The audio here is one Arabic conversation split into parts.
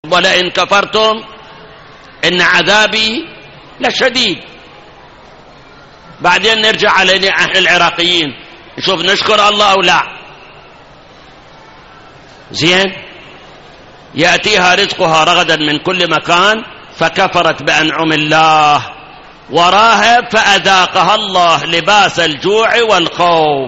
ولئن كفرتم إن عذابي لشديد. بعدين نرجع على أهل العراقيين نشوف نشكر الله أو لا. زين، يأتيها رزقها رغدا من كل مكان فكفرت بأنعم الله وراها فأذاقها الله لباس الجوع والخوف.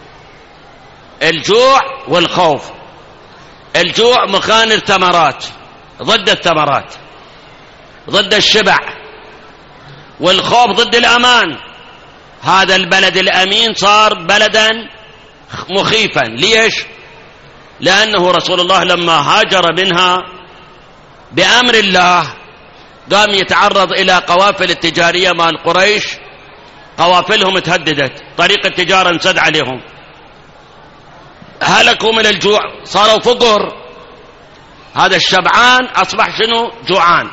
الجوع والخوف، الجوع مكان الثمرات، ضد الثمرات، ضد الشبع، والخوف ضد الأمان. هذا البلد الأمين صار بلدا مخيفا. ليش؟ لأنه رسول الله لما هاجر منها بأمر الله قام يتعرض إلى قوافل التجارية مال قريش، قوافلهم تهددت، طريق التجارة انسد عليهم، هلكوا من الجوع، صاروا فقر. هذا الشبعان أصبح شنو؟ جوعان.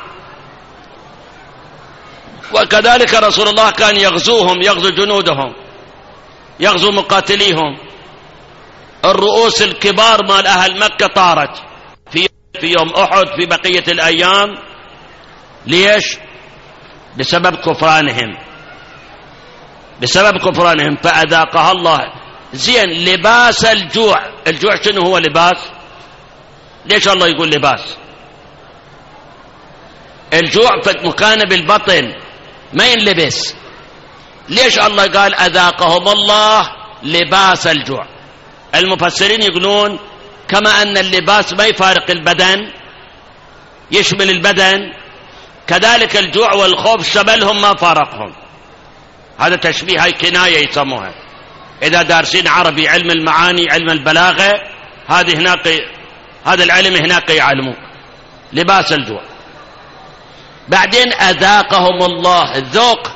وكذلك رسول الله كان يغزوهم، يغزو جنودهم، يغزو مقاتليهم. الرؤوس الكبار مال أهل مكة طارت في يوم أحد، في بقية الأيام. ليش؟ بسبب كفرانهم، بسبب كفرانهم. فأذاقها الله. زين، لباس الجوع. الجوع شنو هو لباس؟ ليش الله يقول لباس؟ الجوع مكان بالبطن ما ينلبس. ليش الله قال أذاقهم الله لباس الجوع؟ المفسرين يقولون كما أن اللباس ما يفارق البدن، يشمل البدن، كذلك الجوع والخوف شملهم ما فارقهم. هذا تشبيه، هاي كناية يسموها. إذا دارسين عربي، علم المعاني، علم البلاغة، هذه هناك، هذا العلم هناك يعلموك لباس الجوع. بعدين أذاقهم الله. الذوق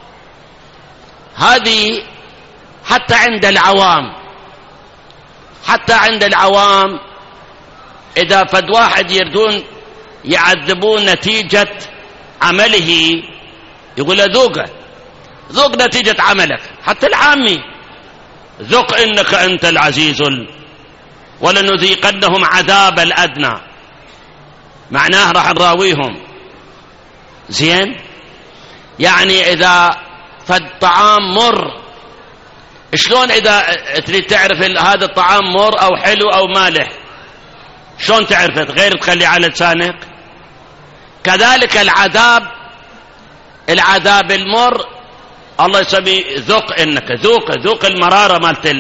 هذه حتى عند العوام، حتى عند العوام إذا فد واحد يردون يعذبون نتيجة عمله يقول ذوقه، ذوق نتيجة عملك. حتى العامي، ذوق إنك أنت العزيز ولنذيقنهم عذاب الأدنى، معناه راح نراويهم. زين، يعني إذا فد طعام مر، شلون إذا تريد تعرف هذا الطعام مر أو حلو أو مالح، شلون تعرفه غير تخلي على لسانك؟ كذلك العذاب، العذاب المر الله يسميه ذوق، إنك ذوق المرارة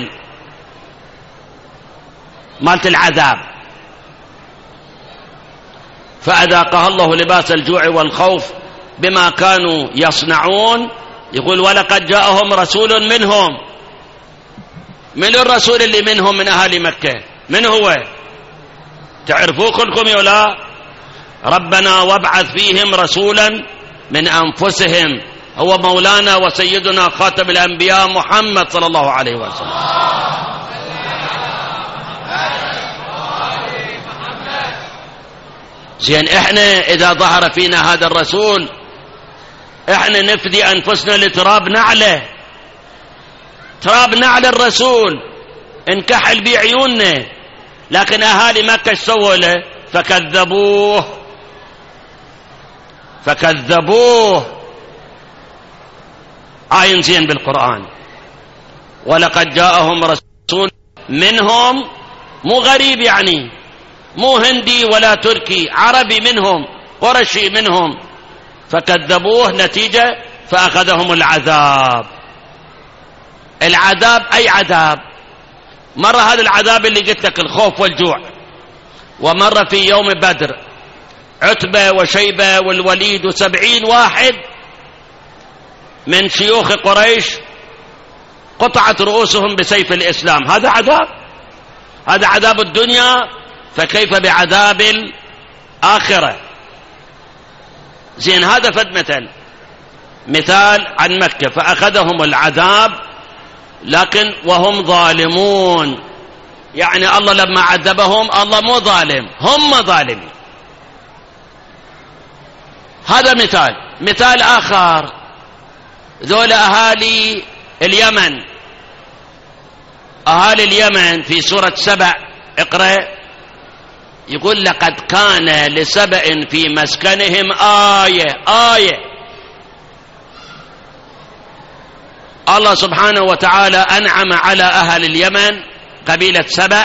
مالت العذاب. فأذاقها الله لباس الجوع والخوف بما كانوا يصنعون. يقول ولقد جاءهم رسول منهم. من الرسول اللي منهم؟ من أهل مكة. من هو؟ تعرفوه كلكم يا لا؟ ربنا وابعث فيهم رسولا من أنفسهم، هو مولانا وسيدنا خاتم الأنبياء محمد صلى الله عليه وسلم. زين، احنا إذا ظهر فينا هذا الرسول احنا نفدي أنفسنا لتراب نعله، تراب نعل الرسول انكحل بعيوننا. لكن أهالي مكة ايش سووا له؟ فكذبوه. آية زين بالقرآن، ولقد جاءهم رسول منهم، مو غريب يعني، مو هندي ولا تركي، عربي منهم، قرشي منهم. فكذبوه، نتيجة فأخذهم العذاب. العذاب أي عذاب؟ مرة هذا العذاب اللي قلت لك الخوف والجوع، ومرة في يوم بدر عتبة وشيبة والوليد و70 واحد من شيوخ قريش قطعت رؤوسهم بسيف الإسلام. هذا عذاب، هذا عذاب الدنيا، فكيف بعذاب الآخرة؟ زين، هذا فد مثال عن مكة. فأخذهم العذاب لكن وهم ظالمون، يعني الله لما عذبهم الله مو ظالم، هم ظالمين. هذا مثال آخر، ذول أهالي اليمن، أهالي اليمن في سورة 7 اقرأ. يقول لقد كان لسبأ في مسكنهم آية. الله سبحانه وتعالى أنعم على أهل اليمن قبيلة سبأ.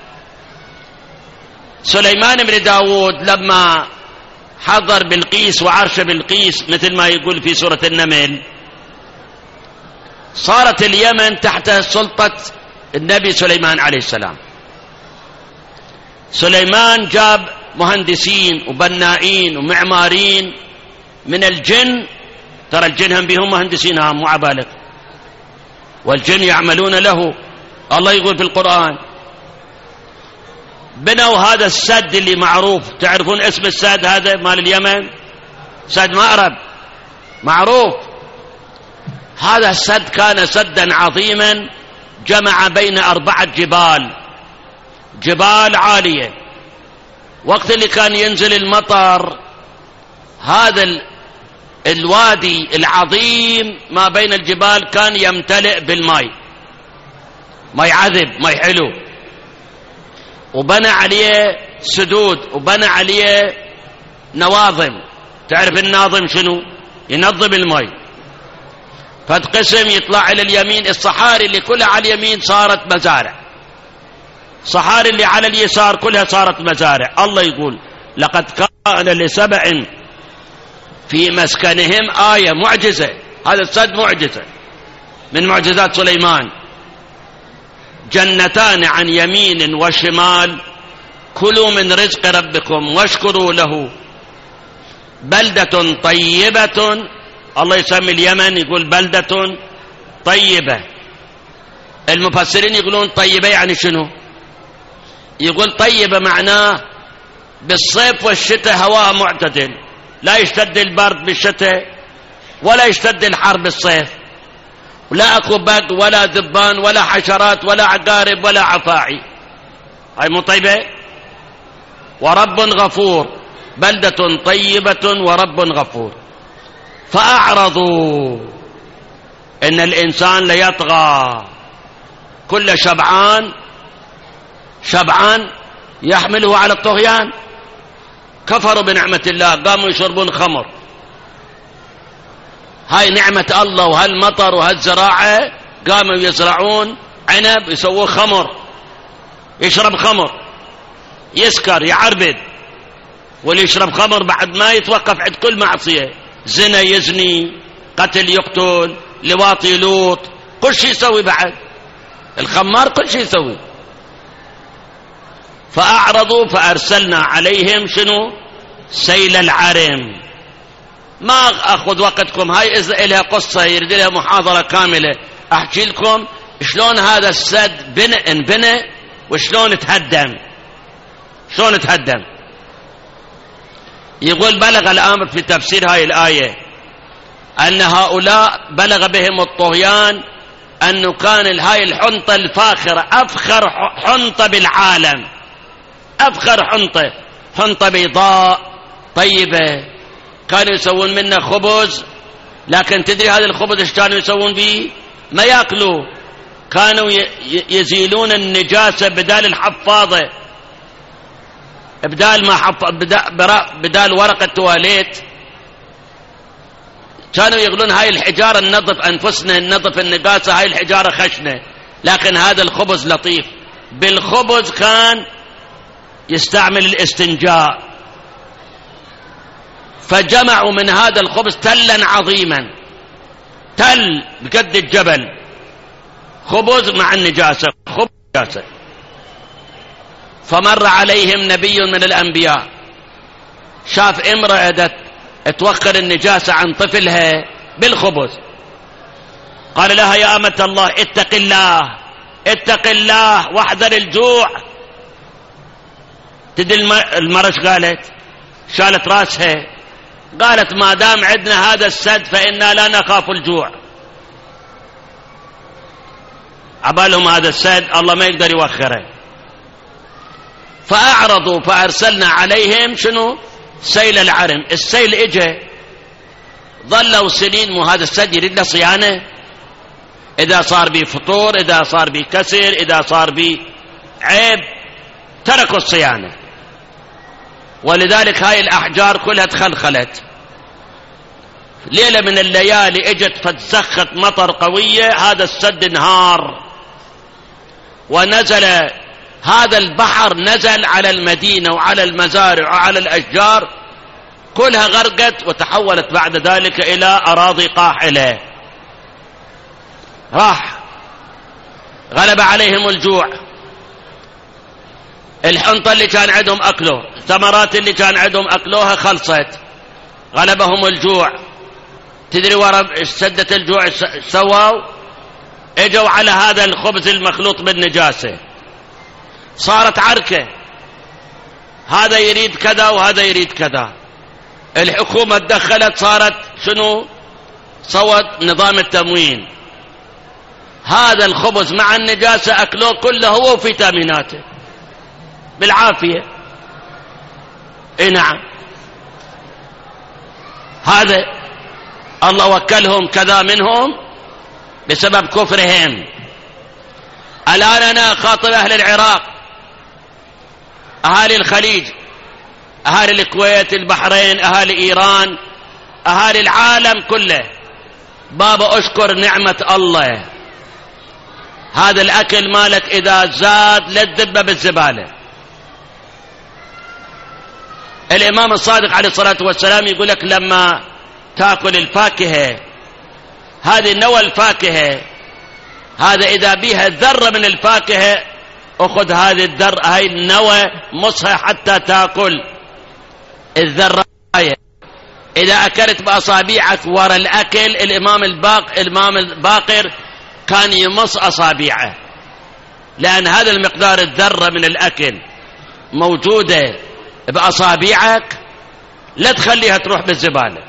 سليمان بن داود لما حضر بلقيس وعرش بلقيس مثل ما يقول في سورة النمل، صارت اليمن تحت سلطة النبي سليمان عليه السلام. سليمان جاب مهندسين وبنائين ومعمارين من الجن، ترى الجن هم بهم مهندسين، هم مو عبالغ، والجن يعملون له. الله يقول في القرآن بنوا هذا السد اللي معروف، تعرفون اسم السد هذا مال اليمن؟ سد مأرب معروف. هذا السد كان سدا عظيما جمع بين 4 جبال عالية. وقت اللي كان ينزل المطر هذا الوادي العظيم ما بين الجبال كان يمتلئ بالماء، ماء عذب، ماء حلو، وبنى عليه سدود وبنى عليه نواظم. تعرف الناظم شنو؟ ينظم الماء. فتقسم يطلع إلى اليمين، الصحاري اللي كلها على اليمين صارت مزارع، الصحاري اللي على اليسار كلها صارت مزارع. الله يقول لقد كان لسبأ في مسكنهم آية، معجزة. هذا السد معجزة من معجزات سليمان. جنتان عن يمين وشمال كلوا من رزق ربكم واشكروا له بلدة طيبة. الله يسمي اليمن يقول بلدة طيبة. المفسرين يقولون طيبة يعني شنو؟ يقول طيبة معناه بالصيف والشتاء هواء معتدل، لا يشتد البرد بالشتاء ولا يشتد الحر بالصيف، ولا اكو بق ولا ذبان ولا حشرات ولا عقارب ولا عفاعي. هاي مو طيبة؟ ورب غفور، بلدة طيبة ورب غفور. فأعرضوا، إن الإنسان ليطغى، كل شبعان يحمله على الطغيان. كفروا بنعمة الله، قاموا يشربون خمر. هاي نعمة الله، وهالمطر وهالزراعة، قاموا يزرعون عنب يسووه خمر، يشرب خمر، يسكر يعربد. واللي يشرب خمر بعد ما يتوقف عند كل معصية، زنا يزني، قتل يقتل، لواط يلوط، كل شيء يسوي. بعد الخمار كل شيء يسوي. فأعرضوا فأرسلنا عليهم شنو؟ سيل العرم. ما أخذ وقتكم، هاي إذا إلها قصة يريد لها محاضرة كاملة أحكي لكم شلون هذا السد انبنى وشلون تهدم. يقول بلغ الأمر في تفسير هاي الآية أن هؤلاء بلغ بهم الطغيان أنه كان هاي الحنطة الفاخرة أفخر حنطة بالعالم، أفخر حنطة بيضاء طيبة، كانوا يسوون منه خبز. لكن تدري هذا الخبز ايش كانوا يسوون به؟ ما يأكلوا، كانوا يزيلون النجاسة بدال الحفاظة، بدال ورق التواليت كانوا يقولون هاي الحجارة ننظف أنفسنا، ننظف النجاسة، هاي الحجارة خشنة. لكن هذا الخبز لطيف. بالخبز كان يستعمل الاستنجاء. فجمعوا من هذا الخبز تلا عظيما، تل بقد الجبل، خبز مع النجاسة، خبز نجاسة. فمر عليهم نبي من الأنبياء، شاف امرأة توخر النجاسة عن طفلها بالخبز، قال لها يا أمة الله اتق الله واحذر الجوع. تدري المرش قالت؟ شالت راسها قالت ما دام عندنا هذا السد فإنا لا نخاف الجوع. عبالهم هذا السد الله ما يقدر يوخره. فأعرضوا فأرسلنا عليهم شنو؟ سيل العرم. السيل اجى، ظلوا سنين، مو هذا السد يريد له صيانة. إذا صار بي فطور، إذا صار بي كسر، إذا صار بي عيب، تركوا الصيانة. ولذلك هاي الأحجار كلها تخلخلت. ليلة من الليالي اجت فتسخت مطر قوية، هذا السد انهار ونزل هذا البحر، نزل على المدينة وعلى المزارع وعلى الأشجار، كلها غرقت وتحولت بعد ذلك إلى أراضي قاحلة. راح غلب عليهم الجوع، الحنطة اللي كان عندهم أكله، الثمرات اللي كان عندهم أكلوها خلصت، غلبهم الجوع. تدري ورا سدة الجوع سووا؟ اجوا على هذا الخبز المخلوط بالنجاسة، صارت عركة، هذا يريد كذا وهذا يريد كذا. الحكومة تدخلت، صارت شنو؟ صوت نظام التموين. هذا الخبز مع النجاسة أكلوه كله هو وفيتاميناته بالعافية. اي نعم، هذا الله وكلهم كذا منهم بسبب كفرهم. الآن أنا أخاطب أهل العراق، أهالي الخليج، أهالي الكويت، البحرين، أهالي إيران، أهالي العالم كله، بابا أشكر نعمة الله. هذا الأكل مالك إذا زاد لا تذبه بالزبالة. الإمام الصادق عليه الصلاة والسلام يقول لك لما تأكل الفاكهة، هذه نوى الفاكهة، هذا إذا بيها ذرة من الفاكهة أخذ هذه الذرة، هاي النوى مصها حتى تأكل الذرة. إذا أكلت بأصابيعك ورا الأكل، الإمام الباقر كان يمص أصابيعه، لأن هذا المقدار الذرة من الأكل موجودة بأصابيعك، لا تخليها تروح بالزبالة.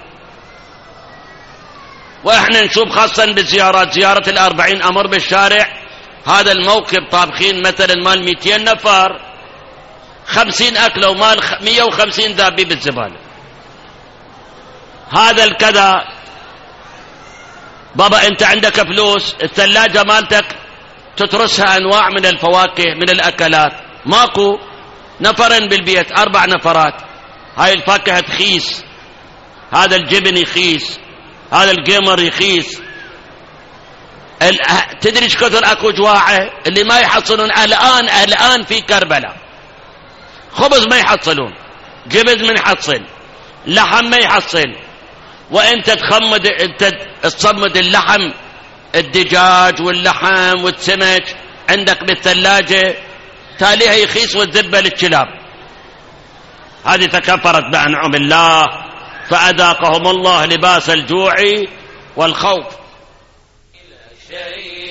وإحنا نشوف خاصة بالزيارات، زيارة الأربعين أمر بالشارع، هذا الموكب طابخين مثلا مال 200 نفر، 50 أكلة ومال 150 ذابي بالزبالة. هذا الكذا. بابا أنت عندك فلوس، الثلاجة مالتك تترسها أنواع من الفواكه من الأكلات، ماكو نفرين بالبيت، 4 نفرات، هاي الفاكهة تخيس، هذا الجبن يخيس، هذا الجيمر يخيس. تدري ايش كثر اكو جواعه اللي ما يحصلون الان في كربلاء، خبز ما يحصلون، جبن ما يحصل، لحم ما يحصل. وانت تصمد اللحم، الدجاج واللحم والسمك عندك بالثلاجة، تاليها يخيس وتذبه للكلاب. هذه تكفرت بأنعم الله، فأذاقهم الله لباس الجوع والخوف.